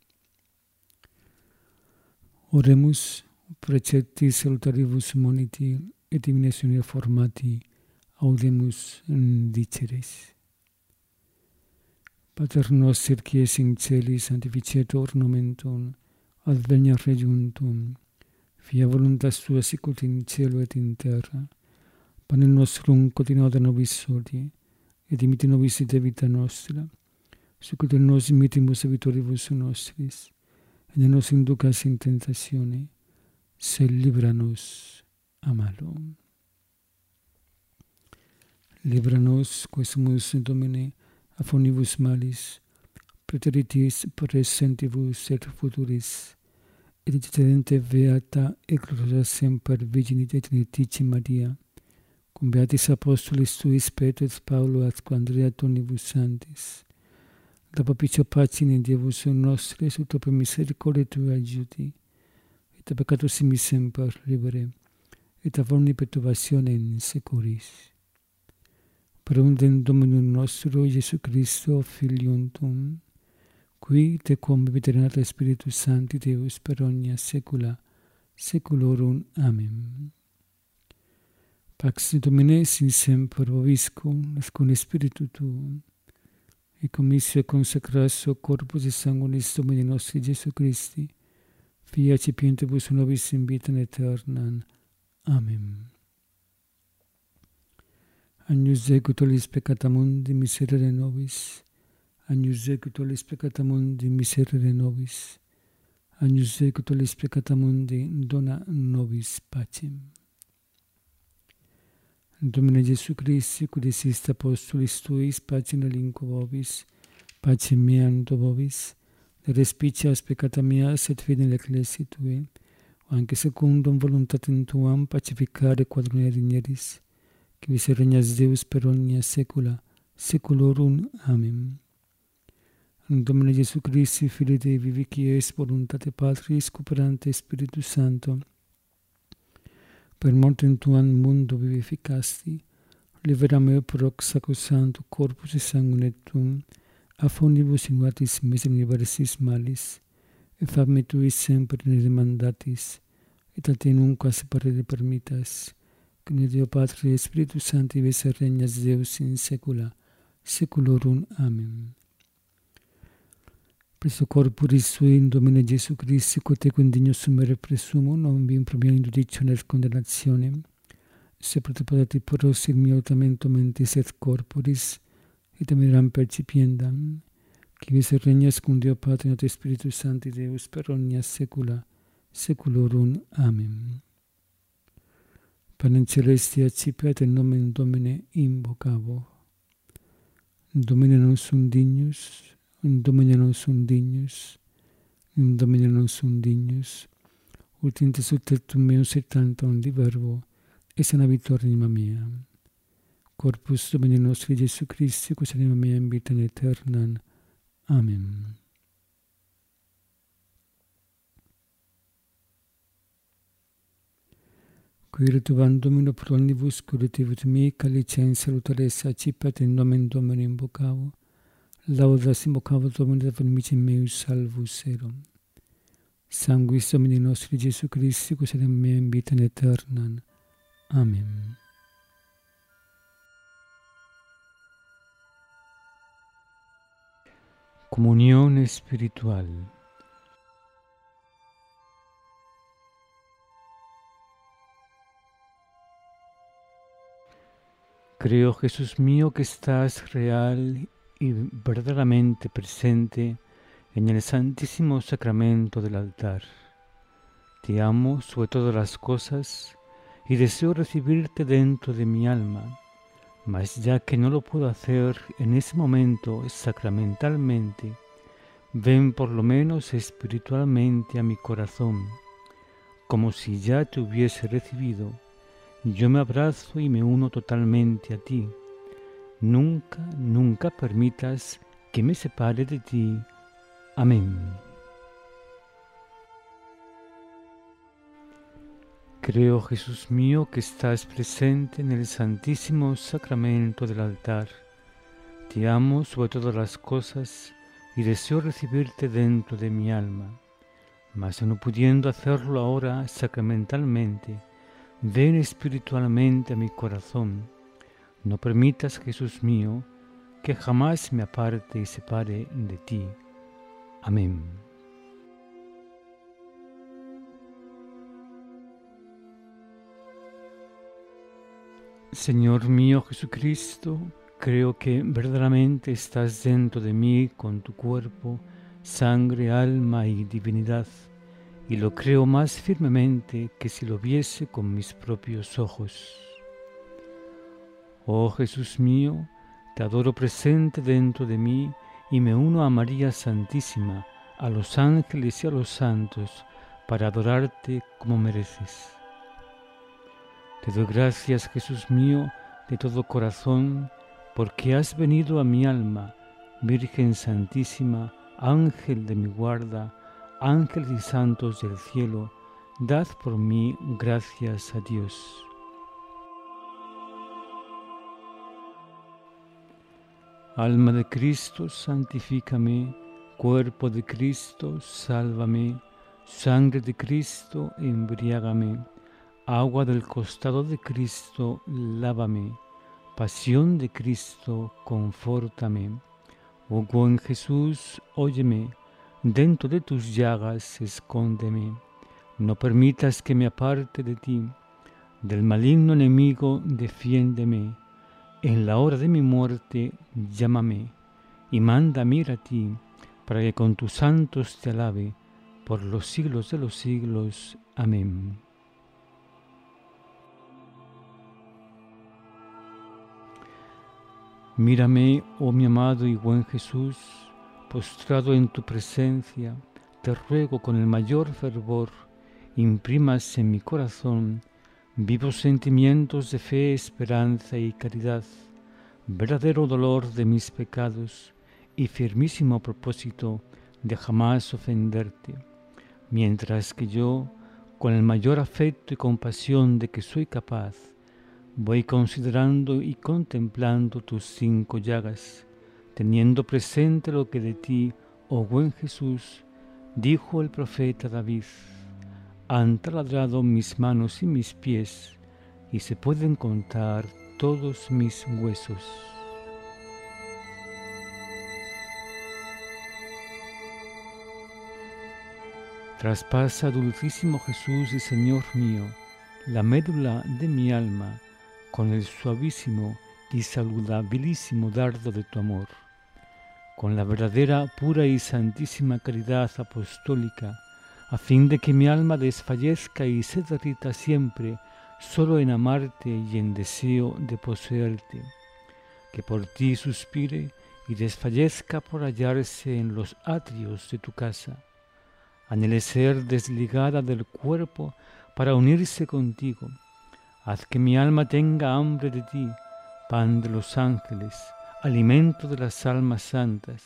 Oremus, precepti salutaribus moniti, et dimines unia formati, audemus diceres. Pater noster, qui es in celi, sanctificetur nomen Tuum, adveniat regnum Tuum, fia voluntas Tua sicut in cielo et in terra. Panem nostrum quotidianum da nobis hodie, et dimitte nobis de vita nostra, sicut et nos dimittimus debitoribus nostris, et ne nos inducas in tentatione, sed libera nos a malo. Libera nos, quae sumus Domine, a fonibus malis, praeteritis presentibus et futuris, et intercedente beata et gloriosa semper Virgini Trinitatis Maria, cum beatis apostolis Tuis Petro et Paulo et Andrea et omnibus sanctis, da propicio pacem in Dievus nostre, ut per misericordia Tua adjudi, et a peccatus simis semper libere, et a omni perturbationem securis. Per undem Dominum nostro, Iesu Christo, Filium Tuum, qui te quam vivificante Spiritus Sancti Deus per omnia saecula saeculorum. Amen. Pax Domine sin semper vobiscum, et cum Spiritu Tuum, et commissio consecratio corpus et sanguinis Domini nostri Iesu Christi, Fia cipientibus nobis in vitam aeternam. Amen. Agnus Dei, qui tollis peccata mundi, miserere nobis. Agnus Dei, qui tollis peccata mundi, miserere nobis. Agnus Dei, qui tollis peccata mundi, dona nobis pacem. Domine Iesu Christi, qui diciste apostolis Tuis, pacem relinquo vobis, pacem meam do vobis, de respicias peccata meas et fide ecclesiae Tuae, anche secundum voluntatem Tuam pacificare quadrone digneris, qui vis regnas Deus per omnia saecula seculorum. Amen. Domine Gesù Christi, Filii Dei, vivi qui es voluntate Patris, cooperante Spiritus Sancto, per mortem tuam mundo vivificasti, libera meo proc sacrosancto corpus et sanguine tuum, a fondibus inuatis misericordis malis, et fammi tui semper ne demandatis, et a te nunca separare permittas, que Deo Patri et Spiritus Sancti ves et regnas Deus in saecula saeculorum. Amen. Presso corporis sui in Domine Gesù Christi, quote quindigno sumere presumo, non vi improbiamo in giudizio nel condannazione, se protepodati poros il mio tamento mentis et corporis, et amiram percipiendam, qui vis et regnas cum Deo Patri et Spiritus Sancti Deus per omnia saecula saeculorum. Amen. Panem celesti accipiat in nomen Domine invocavo. Domine non sum dignus, in Domine non sum dignus, in Domine non sum dignus, ultinte subtertum meus et tantum di verbo, et sanabitur anima mea. Corpus Domini nostri Gesù Christi, quos anima mea in vita aeternam. Amen. Quire tuvam Domino pro omnibus curativit mi, calicem salutares accipiat in nomen Domini invocavo, laudas invocavo Domini et venimicem meus salvus erum. Sanguis Domini nostri Gesù Christi, quos anima mea in vita aeternam. Amen. Comunión espiritual. Creo, Jesús mío, que estás real y verdaderamente presente en el santísimo sacramento del altar. Te amo sobre todas las cosas y deseo recibirte dentro de mi alma, mas ya que no lo puedo hacer en ese momento sacramentalmente, ven por lo menos espiritualmente a mi corazón, como si ya te hubiese recibido. Yo me abrazo y me uno totalmente a ti. Nunca, nunca permitas que me separe de ti. Amén. Creo, Jesús mío, que estás presente en el santísimo sacramento del altar. Te amo sobre todas las cosas y deseo recibirte dentro de mi alma. Mas no pudiendo hacerlo ahora sacramentalmente, ven espiritualmente a mi corazón. No permitas, Jesús mío, que jamás me aparte y separe de ti. Amén. Señor mío Jesucristo, creo que verdaderamente estás dentro de mí con tu cuerpo, sangre, alma y divinidad, y lo creo más firmemente que si lo viese con mis propios ojos. Oh Jesús mío, te adoro presente dentro de mí y me uno a María Santísima, a los ángeles y a los santos, para adorarte como mereces. Te doy gracias, Jesús mío, de todo corazón, porque has venido a mi alma, Virgen Santísima, Ángel de mi guarda, ángeles y santos del cielo, dad por mí gracias a Dios. Alma de Cristo, santifícame, cuerpo de Cristo, sálvame, sangre de Cristo, embriágame, agua del costado de Cristo, lávame, pasión de Cristo, confórtame. Oh buen Jesús, óyeme, dentro de tus llagas escóndeme, no permitas que me aparte de ti, del maligno enemigo defiéndeme, en la hora de mi muerte llámame, y mándame ir a ti, para que con tus santos te alabe, por los siglos de los siglos. Amén. Mírame, oh mi amado y buen Jesús, postrado en tu presencia, te ruego con el mayor fervor, imprimas en mi corazón vivos sentimientos de fe, esperanza y caridad, verdadero dolor de mis pecados y firmísimo propósito de jamás ofenderte, mientras que yo, con el mayor afecto y compasión de que soy capaz, voy considerando y contemplando tus cinco llagas, teniendo presente lo que de ti, oh buen Jesús, dijo el profeta David: han taladrado mis manos y mis pies, y se pueden contar todos mis huesos. Traspasa, dulcísimo Jesús y Señor mío, la médula de mi alma con el suavísimo y saludabilísimo dardo de tu amor. Con la verdadera, pura y santísima caridad apostólica, a fin de que mi alma desfallezca y se derrita siempre solo en amarte y en deseo de poseerte, que por ti suspire y desfallezca por hallarse en los atrios de tu casa. Anhele ser desligada del cuerpo para unirse contigo. Haz que mi alma tenga hambre de ti, pan de los ángeles, alimento de las almas santas,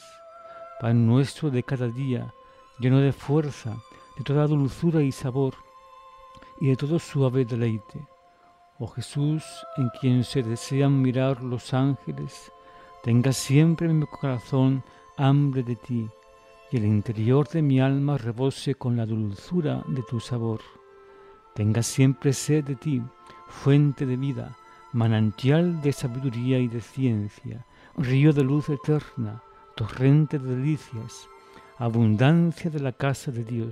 pan nuestro de cada día, lleno de fuerza, de toda dulzura y sabor, y de todo suave deleite. Oh Jesús, en quien se desean mirar los ángeles, tenga siempre en mi corazón hambre de ti, y el interior de mi alma rebose con la dulzura de tu sabor. Tenga siempre sed de ti, fuente de vida, manantial de sabiduría y de ciencia, río de luz eterna, torrente de delicias, abundancia de la casa de Dios.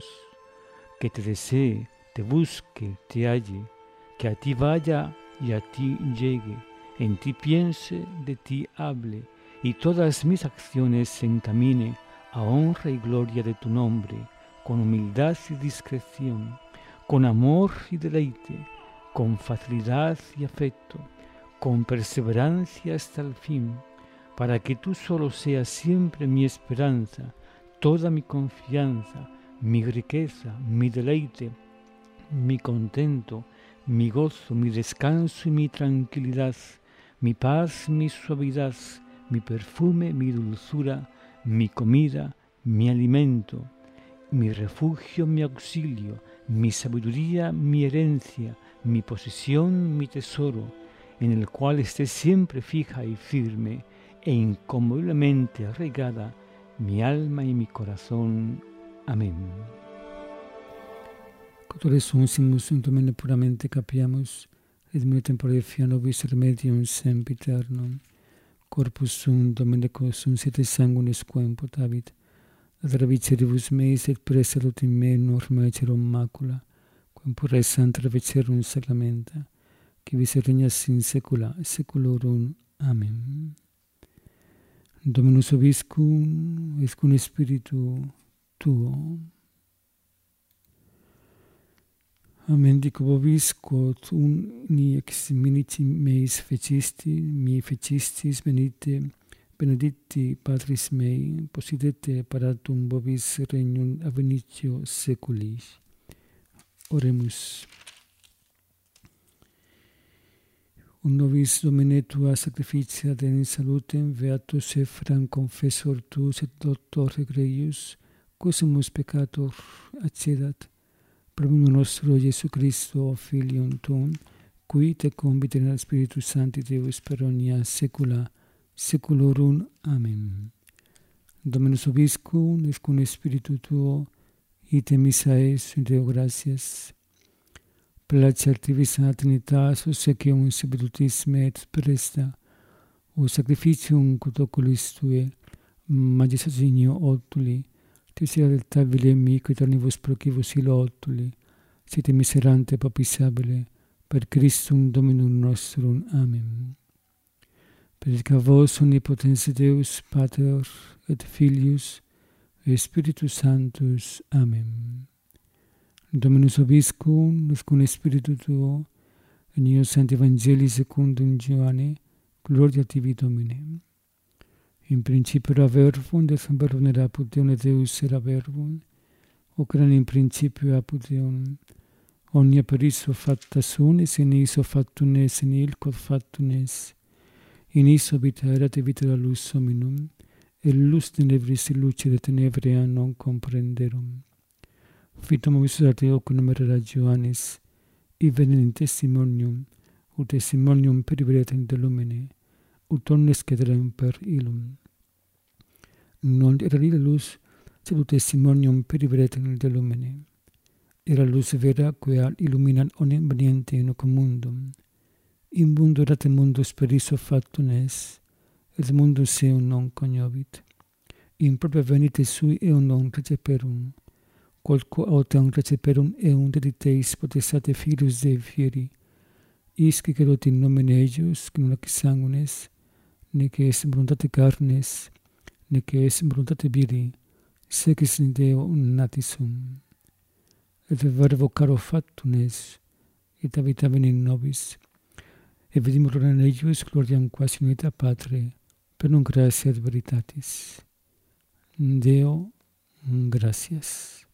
Que te desee, te busque, te halle, que a ti vaya y a ti llegue, en ti piense, de ti hable, y todas mis acciones se encamine a honra y gloria de tu nombre, con humildad y discreción, con amor y deleite, con facilidad y afecto, con perseverancia hasta el fin, para que tú solo seas siempre mi esperanza, toda mi confianza, mi riqueza, mi deleite, mi contento, mi gozo, mi descanso y mi tranquilidad, mi paz, mi suavidad, mi perfume, mi dulzura, mi comida, mi alimento, mi refugio, mi auxilio, mi sabiduría, mi herencia, mi posesión, mi tesoro, en el cual esté siempre fija y firme e inconmoviblemente arraigada mi alma y mi corazón. Amén. Cotore sunsimus in Domine puramente capiamus, et mille tempore fia nobis remedium sempiternum. Corpus sum Domine sum siete sanguinis quem potavit, ad reviceribus meis et preselut in me norma ecerum macula, quem pura santa revecerum sacramenta, qui vis regnas in saecula saeculorum. Amen. Dominus vobiscum, et cum spiritu tuo. Amen. Dico vobis, quod uni ex miniti meis fecisti, mi fecistis, venite, benedicti Patris mei, possidete paratum vobis regnum avenitio seculi. Oremus. Un nobis Domine tua sacrificia in salutem, beatus Ephraim confessor tuus et doctor egregius, quosimus peccator accedat, pro nostro Iesu Christo, Filium tuum, qui te convit in Spiritus Sancti Deus per omnia saecula saeculorum. Amen. Dominus vobiscum, et cum spiritu tuo, ite missa es, Deo gratias. Placertivis a Trinitas, obsequium sapientis me et presta, o sacrificium quod oculis tue, majestatinio otuli, te sia deltabile mico eternibus procivus ilo otuli, site miserante papisabile, per Christum Dominum nostrum. Amen. Benedica vos omnipotens Deus, Pater et Filius, et Spiritus Sanctus. Amen. Dominus vobiscum, et cum spiritu tuo, in eo Sancti Evangelii secundum Ioanne, gloria tibi Domine. In principio era verbum, et verbum era apud Deum, et Deus era verbum, hoc erat in principio apud Deum. Omnia per issue facta sunt, et in issue factum est, in il quod factum est. in iso vita erat vita lux hominum, et lux tenebris lucere tenebrea non comprenderum. Vitam visus Deo cum numerera Johannes, ivenent in testimonium, ut testimonium periveret de lumine, ut omnes cederem per illum. Non era lila lux, sed ut testimonium periveret de lumine. Era lux vera, quia illuminat omnem veniente in hoc mundum. In mundo erat mundus per iso factum es, et mundus eum non cognovit. In propria venite sui eum non receperum, quodque autem receperum eum dediteis potestate Filius Dei fieri, isque cerot in nomine eius, qui non ac sanguines, nec es voluntate carnes, nec es voluntate viri, sec is in Deo natis sum. Et verbo caro factum es, et habitaven in nobis, et vidimur in eius gloriam quasi unita Patre, per non gratia et veritatis. Deo, gracias.